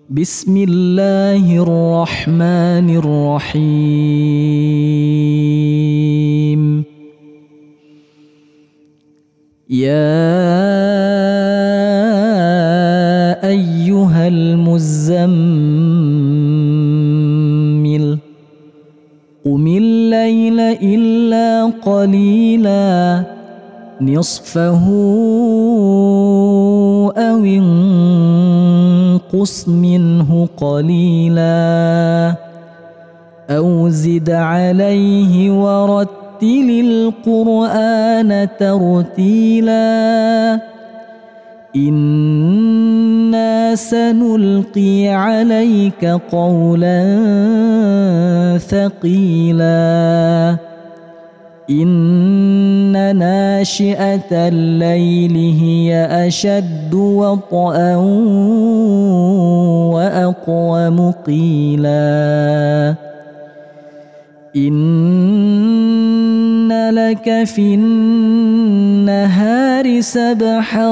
بسم الله الرحمن الرحيم. يا أيها المزمل قم الليل إلا قليلا نصفه أو انقص منه قليلا أو زد عليه ورتل القرآن ترتيلا إنا سنلقي عليك قولا ثقيلا إن ناشئة الليل هي أشد وطئا وأقوم قيلا إن لك في النهار سبحا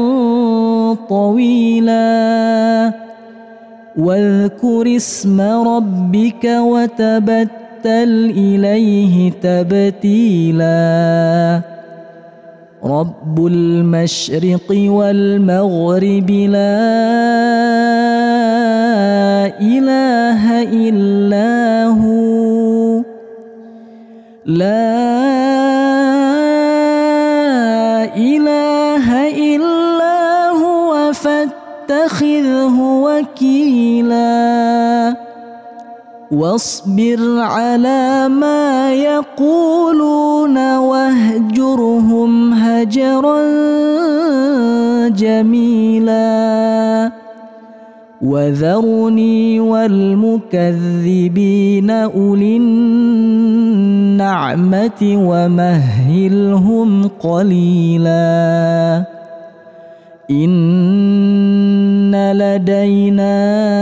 طويلا واذكر اسم ربك وتبتل إليه تبتيلا رب المشرق والمغرب لا إله إلا هو لا إله إلا هو فاتخذه وكيلا واصبر على ما يقولون واهجرهم هجرا جميلا وذرني والمكذبين أولي النعمة ومهلهم قليلا إن لدينا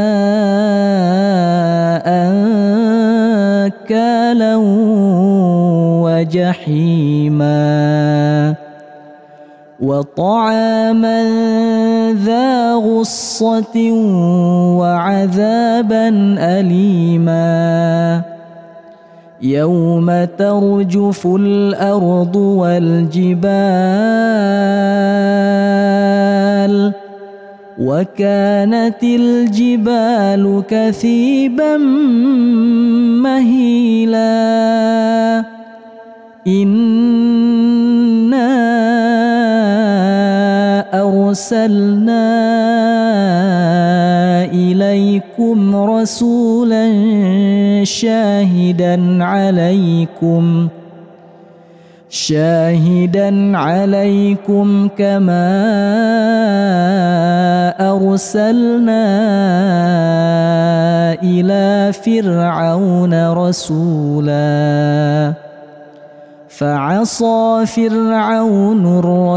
أنكالا وجحيما وطعاما ذا غصة وعذابا أليما يوم ترجف الأرض والجبال وكانت الجبال كثيبا مهيلا إنا أرسلنا إليكم رسولا شاهدا عليكم كما أرسلنا إلى فرعون رسولا فعصى فرعون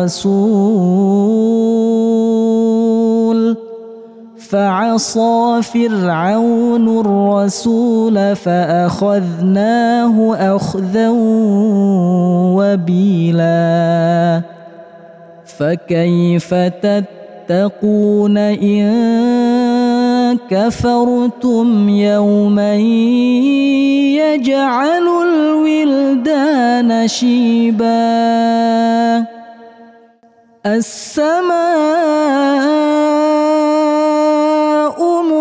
الرسول فأخذناه أخذا وبيلا فكيف تتقون إن كفرتم يوما يجعل الولدان شيبا السماء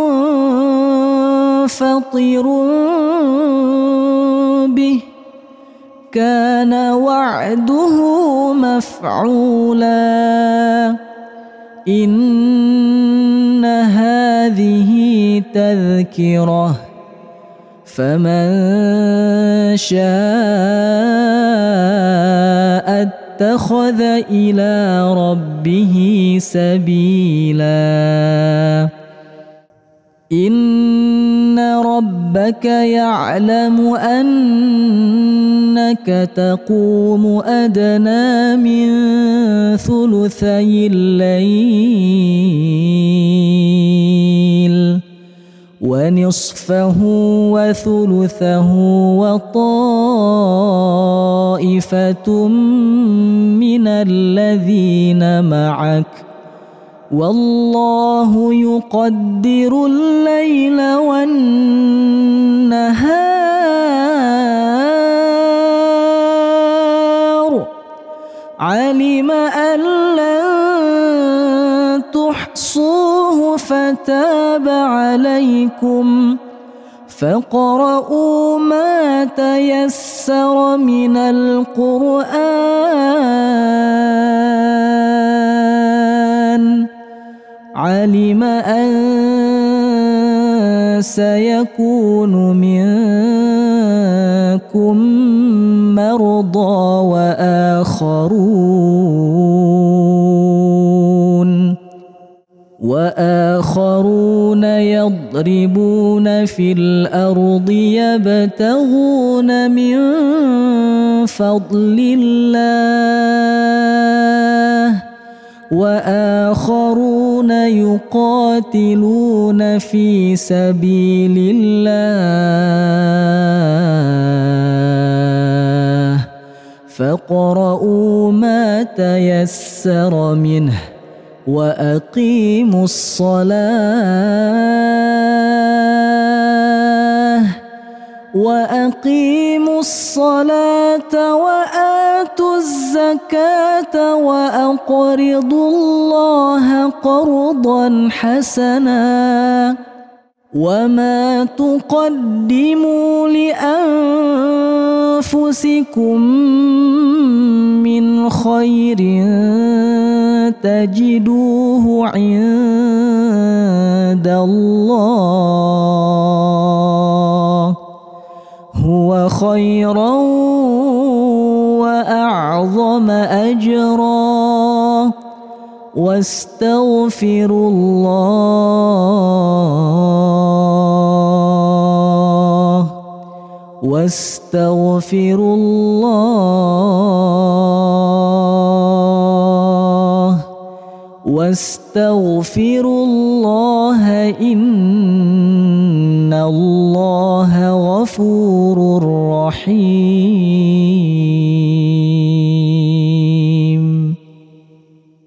منفطر به كان وعده مفعولا إن هذه تذكرة فمن شاء اتخذ إلى ربه سبيلا إن ربك يعلم أنك تقوم أدنى من ثلثي الليل ونصفه وثلثه وطائفة من الذين معك والله يقدر الليل والنهار علم أن لن تحصوه فتاب عليكم فاقرؤوا ما تيسر من القرآن علم أن سيكون منكم مرضى وآخرون يضربون في الأرض يبتغون من فضل الله وآخرون يقاتلون في سبيل الله فاقرؤوا ما تيسر منه وأقيموا الصلاة وآتوا الزكاة وأقرضوا الله قرضا حسنا وما تقدموا لأنفسكم من خير تجدوه عند الله هو خيرا وأعظم أجرا واستغفروا الله إن الله غفور رحيم.